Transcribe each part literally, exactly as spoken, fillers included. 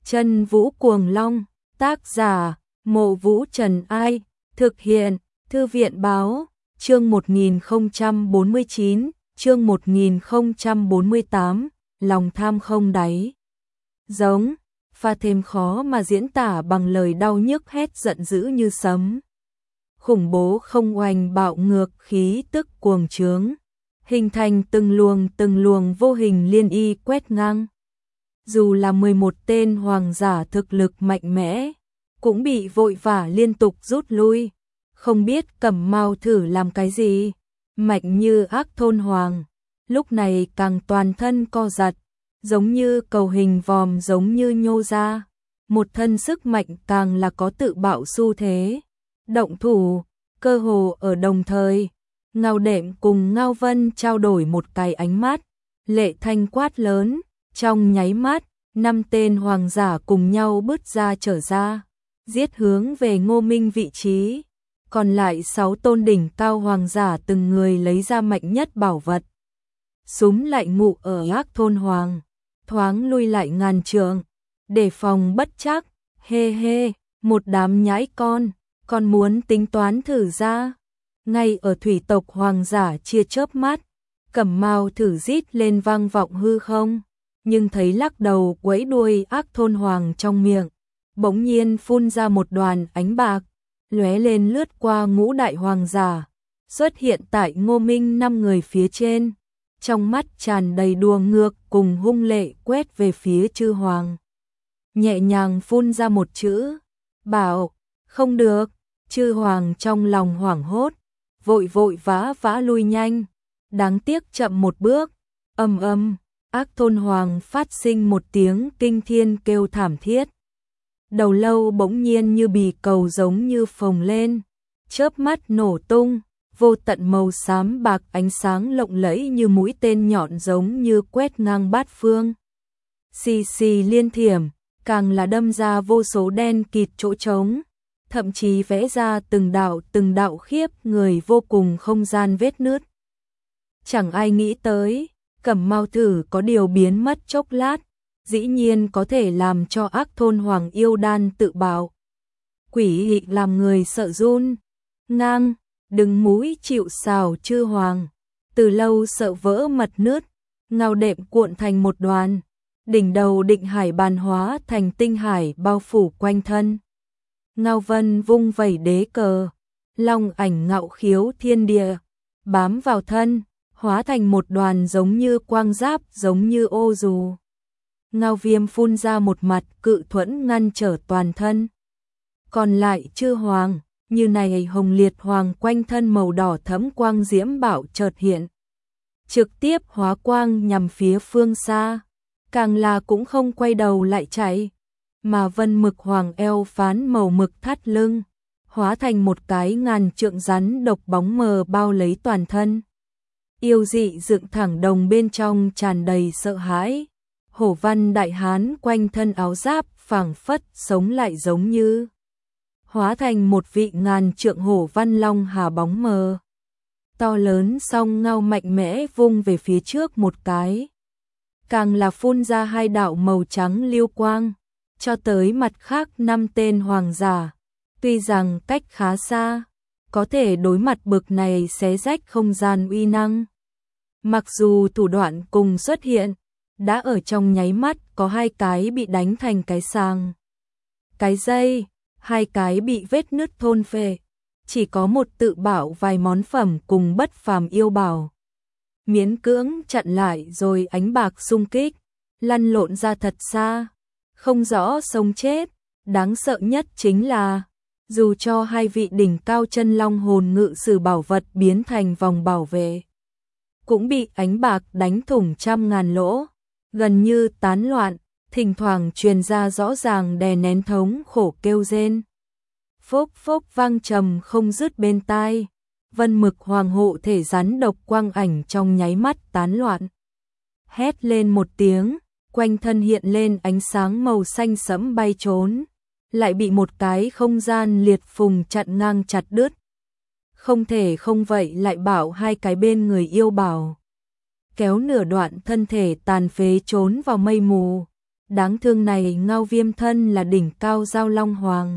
Chân Vũ Cuồng Long, tác giả, Mộ Vũ Trần Ai, thực hiện, Thư viện báo, chương một nghìn không trăm bốn mươi chín, chương một nghìn không trăm bốn mươi tám, lòng tham không đáy. Giống, pha thêm khó mà diễn tả bằng lời đau nhức hét giận dữ như sấm. Khủng bố không oanh bạo ngược khí tức cuồng trướng, hình thành từng luồng từng luồng vô hình liên y quét ngang. Dù là mười một tên hoàng giả thực lực mạnh mẽ, cũng bị vội vã liên tục rút lui, không biết Cẩm Mao thử làm cái gì, mạnh như ác thôn hoàng, lúc này càng toàn thân co giật, giống như cầu hình vòm giống như nhô ra, một thân sức mạnh càng là có tự bạo xu thế, động thủ, cơ hồ ở đồng thời. Ngao Đệm cùng Ngao Vân trao đổi một cái ánh mắt, Lệ Thanh quát lớn, trong nháy mắt, năm tên hoàng giả cùng nhau bứt ra trở ra, giết hướng về Ngô Minh vị trí, còn lại sáu tôn đỉnh cao hoàng giả từng người lấy ra mạnh nhất bảo vật. Súng lại ngụ ở ác thôn hoàng, thoáng lui lại ngàn trượng, để phòng bất chắc, hê hê, một đám nhãi con, còn muốn tính toán thử ra. Ngay ở thủy tộc hoàng giả chia chớp mắt, Cẩm Mao thử rít lên vang vọng hư không, nhưng thấy lắc đầu quẫy đuôi ác thôn hoàng trong miệng, bỗng nhiên phun ra một đoàn ánh bạc, lóe lên lướt qua ngũ đại hoàng giả, xuất hiện tại Ngô Minh năm người phía trên, trong mắt tràn đầy đùa ngược cùng hung lệ quét về phía chư hoàng. Nhẹ nhàng phun ra một chữ, bảo, không được, chư hoàng trong lòng hoảng hốt, vội vội vã vã lui nhanh, đáng tiếc chậm một bước, ầm ầm, ác thôn hoàng phát sinh một tiếng kinh thiên kêu thảm thiết. Đầu lâu bỗng nhiên như bì cầu giống như phồng lên, chớp mắt nổ tung, vô tận màu xám bạc ánh sáng lộng lẫy như mũi tên nhọn giống như quét ngang bát phương. Xì xì liên thiểm, càng là đâm ra vô số đen kịt chỗ trống, thậm chí vẽ ra từng đạo từng đạo khiếp người vô cùng không gian vết nứt. Chẳng ai nghĩ tới, Cẩm Mao thử có điều biến mất chốc lát, dĩ nhiên có thể làm cho ác thôn hoàng yêu đan tự bạo. Quỷ hị làm người sợ run, ngang, đứng mũi chịu sào chư hoàng, từ lâu sợ vỡ mật nứt, Ngao Đệm cuộn thành một đoàn, đỉnh đầu Định Hải bàn hóa thành tinh hải bao phủ quanh thân. Ngao Vân vung vẩy đế cờ, long ảnh ngạo khiếu thiên địa, bám vào thân, hóa thành một đoàn giống như quang giáp giống như ô dù. Ngao Viêm phun ra một mặt cự thuẫn ngăn trở toàn thân. Còn lại chư hoàng, như này hồng liệt hoàng quanh thân màu đỏ thẫm quang diễm bảo chợt hiện. Trực tiếp hóa quang nhằm phía phương xa, càng là cũng không quay đầu lại chạy. Mà vân mực hoàng eo phán màu mực thắt lưng, hóa thành một cái ngàn trượng rắn độc bóng mờ bao lấy toàn thân. Yêu dị dựng thẳng đồng bên trong tràn đầy sợ hãi, hổ văn đại hán quanh thân áo giáp phảng phất sống lại giống như, hóa thành một vị ngàn trượng hổ văn long hà bóng mờ. To lớn song ngao mạnh mẽ vung về phía trước một cái, càng là phun ra hai đạo màu trắng liêu quang, cho tới mặt khác năm tên hoàng giả, tuy rằng cách khá xa, có thể đối mặt bực này xé rách không gian uy năng. Mặc dù thủ đoạn cùng xuất hiện, đã ở trong nháy mắt có hai cái bị đánh thành cái sàng, cái dây, hai cái bị vết nứt thôn phệ, chỉ có một tự bảo vài món phẩm cùng bất phàm yêu bảo. Miễn cưỡng chặn lại rồi ánh bạc xung kích, lăn lộn ra thật xa. Không rõ sống chết, đáng sợ nhất chính là, dù cho hai vị đỉnh cao chân long hồn ngự sử bảo vật biến thành vòng bảo vệ, cũng bị ánh bạc đánh thủng trăm ngàn lỗ, gần như tán loạn, thỉnh thoảng truyền ra rõ ràng đè nén thống khổ kêu rên. Phốc phốc vang trầm không dứt bên tai, vân mực hoàng hộ thể rắn độc quang ảnh trong nháy mắt tán loạn. Hét lên một tiếng, quanh thân hiện lên ánh sáng màu xanh sẫm bay trốn, lại bị một cái không gian liệt phùng chặn ngang chặt đứt. Không thể không vậy lại bảo hai cái bên người yêu bảo, kéo nửa đoạn thân thể tàn phế trốn vào mây mù, Đáng thương này Ngao Viêm thân là đỉnh cao Giao Long Hoàng.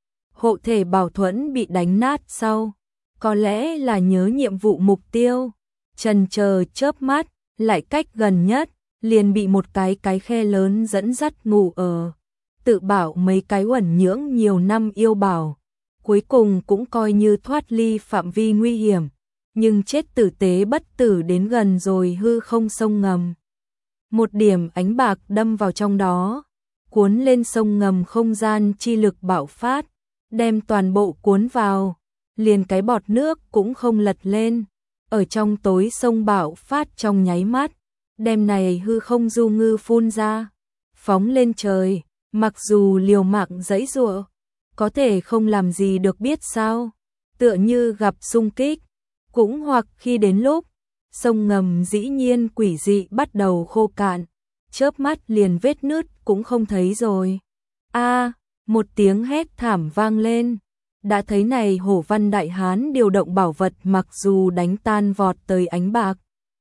Hộ thể bảo thuẫn bị đánh nát sau, có lẽ là nhớ nhiệm vụ mục tiêu, chần chờ chớp mắt, lại cách gần nhất, liền bị một cái cái khe lớn dẫn dắt ngủ ở. Tự bảo mấy cái uẩn nhưỡng nhiều năm yêu bảo, cuối cùng cũng coi như thoát ly phạm vi nguy hiểm, nhưng chết tử tế bất tử đến gần rồi hư không sông ngầm. Một điểm ánh bạc đâm vào trong đó, cuốn lên sông ngầm, không gian chi lực bạo phát, đem toàn bộ cuốn vào, liền cái bọt nước cũng không lật lên, ở trong tối sông bạo phát trong nháy mắt, đem này hư không du ngư phun ra, phóng lên trời, mặc dù liều mạng giãy giụa, có thể không làm gì được biết sao, tựa như gặp xung kích, cũng hoặc khi đến lúc sông ngầm dĩ nhiên quỷ dị bắt đầu khô cạn, chớp mắt liền vết nứt cũng không thấy rồi. A, một tiếng hét thảm vang lên. Đã thấy này Hổ Văn đại hán điều động bảo vật, mặc dù đánh tan vọt tới ánh bạc,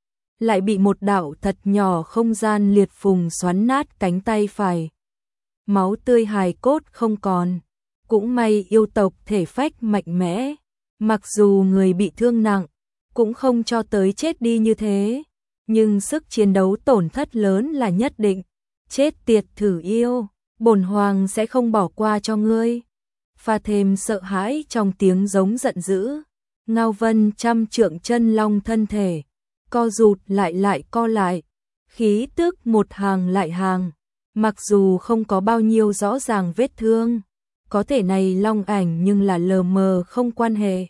lại bị một đạo thật nhỏ không gian liệt phùng xoắn nát cánh tay phải. Máu tươi hài cốt không còn, cũng may yêu tộc thể phách mạnh mẽ, mặc dù người bị thương nặng, cũng không cho tới chết đi như thế, nhưng sức chiến đấu tổn thất lớn là nhất định. Chết tiệt thử yêu, bổn hoàng sẽ không bỏ qua cho ngươi. Pha thêm sợ hãi trong tiếng giống giận dữ, Ngao Vân trăm trượng chân long thân thể, co rụt lại lại co lại, khí tức một hàng lại hàng, mặc dù không có bao nhiêu rõ ràng vết thương, có thể này long ảnh nhưng là lờ mờ không quan hệ.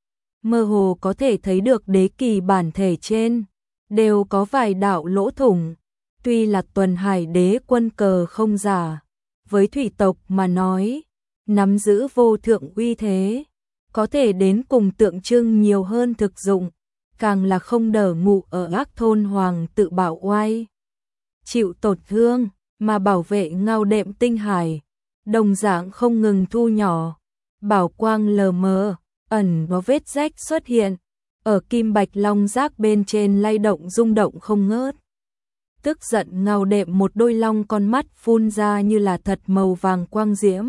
Mơ hồ có thể thấy được đế kỳ bản thể trên, đều có vài đạo lỗ thủng, tuy là tuần hải đế quân cờ không giả, với thủy tộc mà nói, nắm giữ vô thượng uy thế, có thể đến cùng tượng trưng nhiều hơn thực dụng, càng là không đỡ ngụ ở ác thôn hoàng tự bảo oai. Chịu tổn thương, mà bảo vệ Ngao Đệm tinh hải, đồng dạng không ngừng thu nhỏ, bảo quang lờ mờ, ẩn có vết rách xuất hiện, ở kim bạch long giác bên trên lay động rung động không ngớt. Tức giận Ngao Đệm một đôi long con mắt phun ra như là thật màu vàng quang diễm.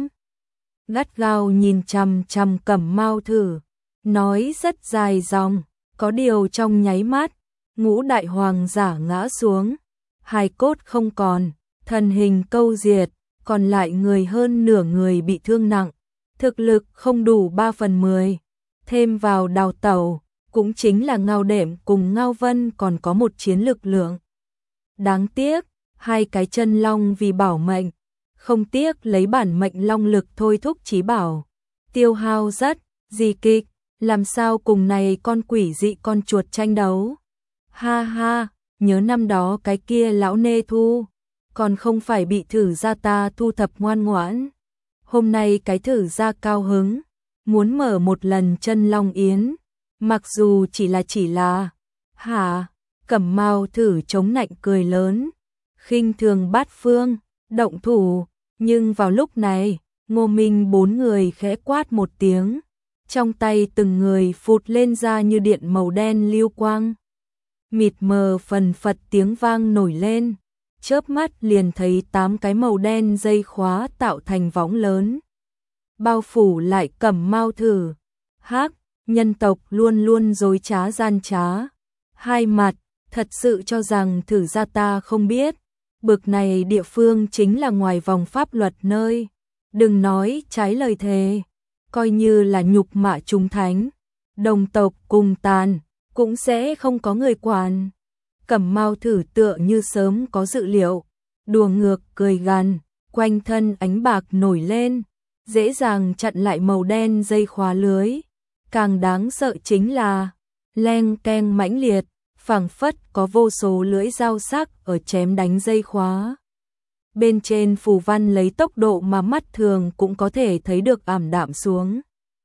Gắt gao nhìn chằm chằm Cẩm Mao thử, nói rất dài dòng, có điều trong nháy mắt, ngũ đại hoàng giả ngã xuống, hài cốt không còn, thân hình câu diệt, còn lại người hơn nửa người bị thương nặng, thực lực không đủ ba phần mười, thêm vào đào tẩu, cũng chính là Ngao Đệm cùng Ngao Vân còn có một chiến lực lượng. Đáng tiếc, hai cái chân long vì bảo mệnh, không tiếc lấy bản mệnh long lực thôi thúc chí bảo, tiêu hao rất, gì kịch, làm sao cùng này con quỷ dị con chuột tranh đấu. Ha ha, nhớ năm đó cái kia lão nê thu, còn không phải bị thử ra ta thu thập ngoan ngoãn. Hôm nay cái thử ra cao hứng, muốn mở một lần chân long yến, mặc dù chỉ là chỉ là, hả, Cẩm Mao thử chống nạnh cười lớn, khinh thường bát phương, động thủ, nhưng vào lúc này, Ngô Minh bốn người khẽ quát một tiếng, trong tay từng người phụt lên ra như điện màu đen lưu quang. Mịt mờ phần phật tiếng vang nổi lên, chớp mắt liền thấy tám cái màu đen dây khóa tạo thành võng lớn, bao phủ lại Cẩm Mao thử. Hắc, nhân tộc luôn luôn dối trá gian trá, hai mặt, thật sự cho rằng thử ra ta không biết, bực này địa phương chính là ngoài vòng pháp luật nơi, đừng nói trái lời thề, coi như là nhục mạ chúng thánh, đồng tộc cùng tàn, cũng sẽ không có người quản. Cẩm Mao thử tựa như sớm có dự liệu, đùa ngược cười gằn, quanh thân ánh bạc nổi lên, dễ dàng chặn lại màu đen dây khóa lưới. Càng đáng sợ chính là leng keng mãnh liệt, phảng phất có vô số lưỡi dao sắc ở chém đánh dây khóa. Bên trên phù văn lấy tốc độ mà mắt thường cũng có thể thấy được ảm đạm xuống.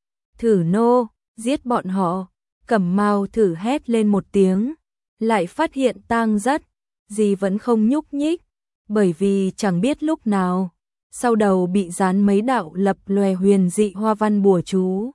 Thử nô, giết bọn họ. Cẩm Mao thử hét lên một tiếng, lại phát hiện tang rất, gì vẫn không nhúc nhích, bởi vì chẳng biết lúc nào, sau đầu bị dán mấy đạo lập lòe huyền dị hoa văn bùa chú.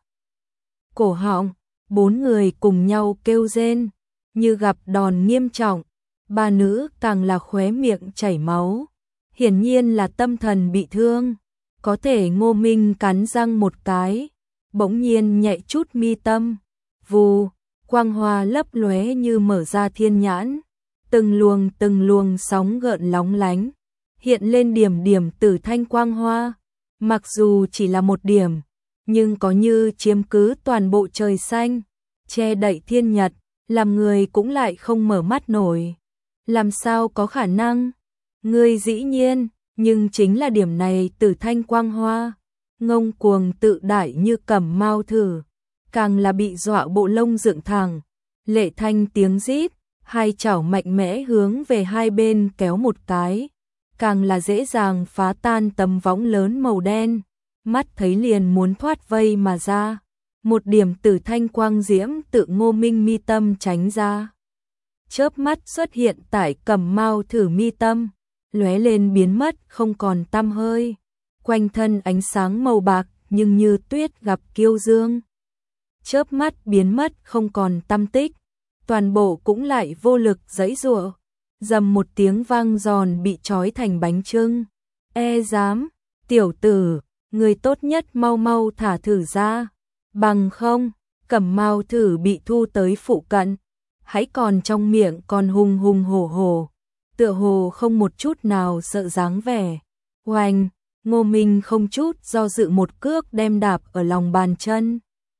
Cổ họng, bốn người cùng nhau kêu rên, như gặp đòn nghiêm trọng, ba nữ càng là khóe miệng chảy máu, hiển nhiên là tâm thần bị thương. Có thể Ngô Minh cắn răng một cái, bỗng nhiên nhẹ chút mi tâm, vù, quang hoa lấp lóe như mở ra thiên nhãn, từng luồng từng luồng sóng gợn lóng lánh, hiện lên điểm điểm tử thanh quang hoa, mặc dù chỉ là một điểm, nhưng có như chiếm cứ toàn bộ trời xanh, che đậy thiên nhật, làm người cũng lại không mở mắt nổi. Làm sao có khả năng? Ngươi dĩ nhiên, nhưng chính là điểm này tử thanh quang hoa, ngông cuồng tự đại như Cẩm Mao Thử, càng là bị dọa bộ lông dựng thẳng, lệ thanh tiếng rít, hai chảo mạnh mẽ hướng về hai bên kéo một cái, càng là dễ dàng phá tan tấm võng lớn màu đen, mắt thấy liền muốn thoát vây mà ra, một điểm tử thanh quang diễm tự Ngô Minh mi tâm tránh ra. Chớp mắt xuất hiện tại Cẩm Mao Thử mi tâm, lóe lên biến mất không còn tăm hơi, quanh thân ánh sáng màu bạc nhưng như tuyết gặp kiêu dương. Chớp mắt biến mất không còn tăm tích, toàn bộ cũng lại vô lực giãy giụa, dầm một tiếng vang giòn bị trói thành bánh chưng. E dám, tiểu tử, người tốt nhất mau mau thả thử ra, bằng không, Cẩm Mao Thử bị thu tới phụ cận, hãy còn trong miệng còn hùng hùng hổ hổ, tựa hồ không một chút nào sợ dáng vẻ. Oanh, Ngô Minh không chút do dự một cước đem đạp ở lòng bàn chân.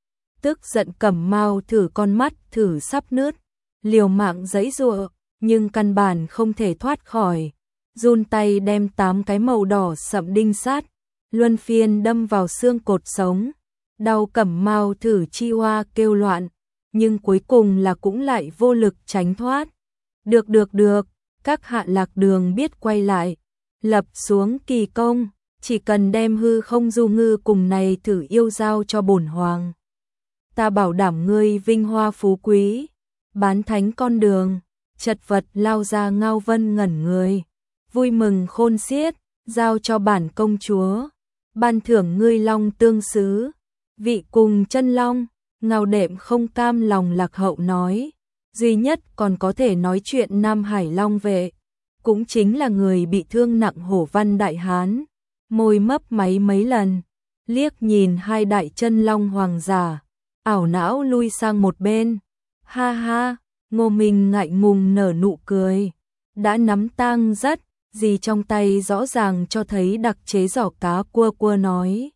Tức giận Cẩm Mao Thử con mắt thử sắp nứt, liều mạng giãy giụa, nhưng căn bản không thể thoát khỏi. Run tay đem tám cái màu đỏ sậm đinh sắt, luân phiên đâm vào xương cột sống. Đau Cẩm Mao Thử chi hoa kêu loạn, nhưng cuối cùng là cũng lại vô lực tránh thoát. Được được được, các hạ lạc đường biết quay lại, lập xuống kỳ công, chỉ cần đem hư không du ngư cùng này thử yêu giao cho bổn hoàng. Ta bảo đảm ngươi vinh hoa phú quý, bán thánh con đường, chật vật lao ra Ngao Vân ngẩn người, vui mừng khôn xiết, giao cho bản công chúa, ban thưởng ngươi long tương xứ, vị cùng chân long. Ngao Đệm không cam lòng lạc hậu nói, duy nhất còn có thể nói chuyện Nam Hải Long Vệ, cũng chính là người bị thương nặng Hổ Văn Đại Hán, môi mấp máy mấy lần, liếc nhìn hai đại chân long hoàng giả, ảo não lui sang một bên. Ha ha, Ngô Minh ngại ngùng nở nụ cười, đã nắm tang rất, gì trong tay rõ ràng cho thấy đặc chế giỏ cá cua cua nói.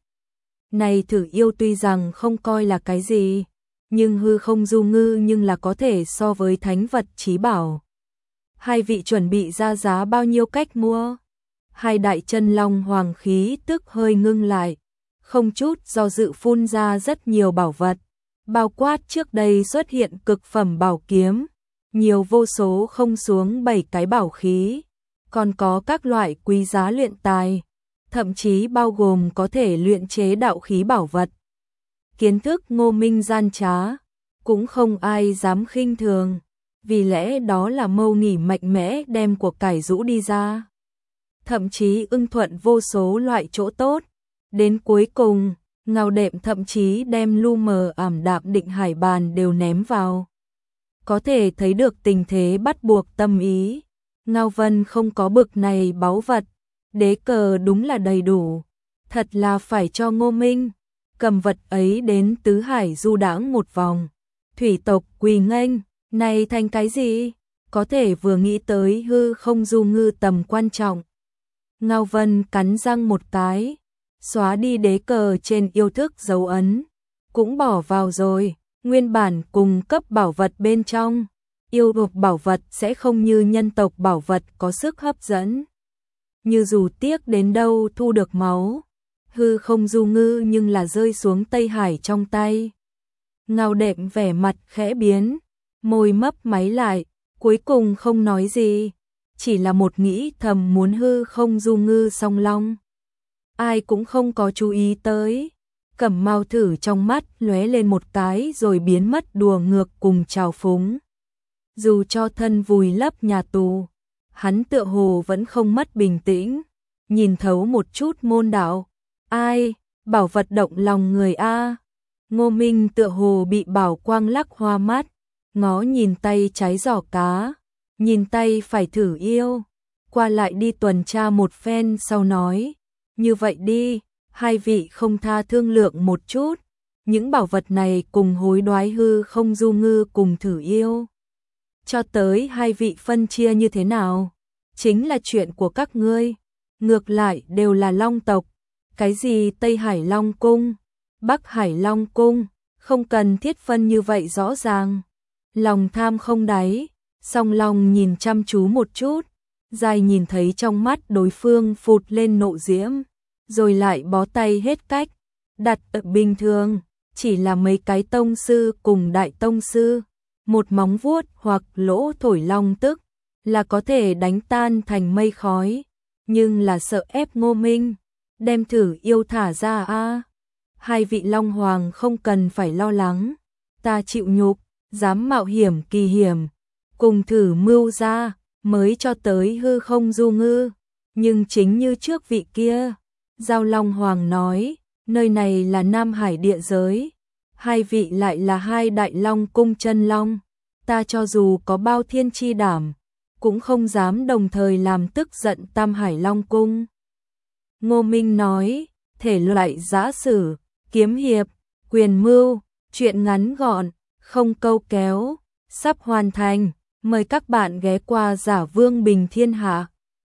Này thử yêu tuy rằng không coi là cái gì, nhưng hư không du ngư nhưng là có thể so với thánh vật chí bảo. Hai vị chuẩn bị ra giá bao nhiêu cách mua? Hai đại chân long hoàng khí tức hơi ngưng lại, không chút do dự phun ra rất nhiều bảo vật, bao quát trước đây xuất hiện cực phẩm bảo kiếm, nhiều vô số không xuống bảy cái bảo khí, còn có các loại quý giá luyện tài, thậm chí bao gồm có thể luyện chế đạo khí bảo vật. Kiến thức Ngô Minh gian trá, cũng không ai dám khinh thường, vì lẽ đó là mâu nghỉ mạnh mẽ đem của cải rũ đi ra. Thậm chí ưng thuận vô số loại chỗ tốt, đến cuối cùng, Ngao Đệm thậm chí đem lu mờ ảm đạm định hải bàn đều ném vào. Có thể thấy được tình thế bắt buộc tâm ý, Ngao Vân không có bực này báu vật, đế cờ đúng là đầy đủ, thật là phải cho Ngô Minh cầm vật ấy đến tứ hải du đãng một vòng. Thủy tộc quỳ nghênh, này thành cái gì? Có thể vừa nghĩ tới hư không du ngư tầm quan trọng. Ngao Vân cắn răng một cái, xóa đi đế cờ trên yêu thức dấu ấn, cũng bỏ vào rồi, nguyên bản cùng cấp bảo vật bên trong. Yêu tộc bảo vật sẽ không như nhân tộc bảo vật có sức hấp dẫn. Như dù tiếc đến đâu thu được máu, hư không du ngư nhưng là rơi xuống Tây Hải trong tay. Ngao Đệm vẻ mặt khẽ biến, môi mấp máy lại, cuối cùng không nói gì, chỉ là một nghĩ thầm muốn hư không du ngư song long. Ai cũng không có chú ý tới, Cẩm Mao Thử trong mắt lóe lên một cái rồi biến mất đùa ngược cùng trào phúng. Dù cho thân vùi lấp nhà tù, hắn tựa hồ vẫn không mất bình tĩnh, nhìn thấu một chút môn đạo. Ai, bảo vật động lòng người a. Ngô Minh tựa hồ bị bảo quang lắc hoa mắt, ngó nhìn tay trái giỏ cá, nhìn tay phải thử yêu, qua lại đi tuần tra một phen sau nói, như vậy đi, hai vị không tha thương lượng một chút, những bảo vật này cùng hối đoái hư không du ngư cùng thử yêu. Cho tới hai vị phân chia như thế nào, chính là chuyện của các ngươi, ngược lại đều là Long tộc, cái gì Tây Hải Long Cung, Bắc Hải Long Cung, không cần thiết phân như vậy rõ ràng. Lòng tham không đáy, song Long nhìn chăm chú một chút, dài nhìn thấy trong mắt đối phương phụt lên nộ diễm, rồi lại bó tay hết cách, đặt ở bình thường, chỉ là mấy cái tông sư cùng đại tông sư, một móng vuốt hoặc lỗ thổi long tức, là có thể đánh tan thành mây khói, nhưng là sợ ép Ngô Minh, đem thử yêu thả ra a. Hai vị Long Hoàng không cần phải lo lắng, ta chịu nhục, dám mạo hiểm kỳ hiểm, cùng thử mưu ra, mới cho tới hư không du ngư, nhưng chính như trước vị kia, Giao Long Hoàng nói, nơi này là Nam Hải địa giới, hai vị lại là hai đại long cung chân long, ta cho dù có bao thiên chi đảm, cũng không dám đồng thời làm tức giận Tam Hải Long Cung. Ngô Minh nói, thể loại giã sử, kiếm hiệp, quyền mưu, chuyện ngắn gọn, không câu kéo, sắp hoàn thành, mời các bạn ghé qua Giả Vương Bình Thiên Hạ.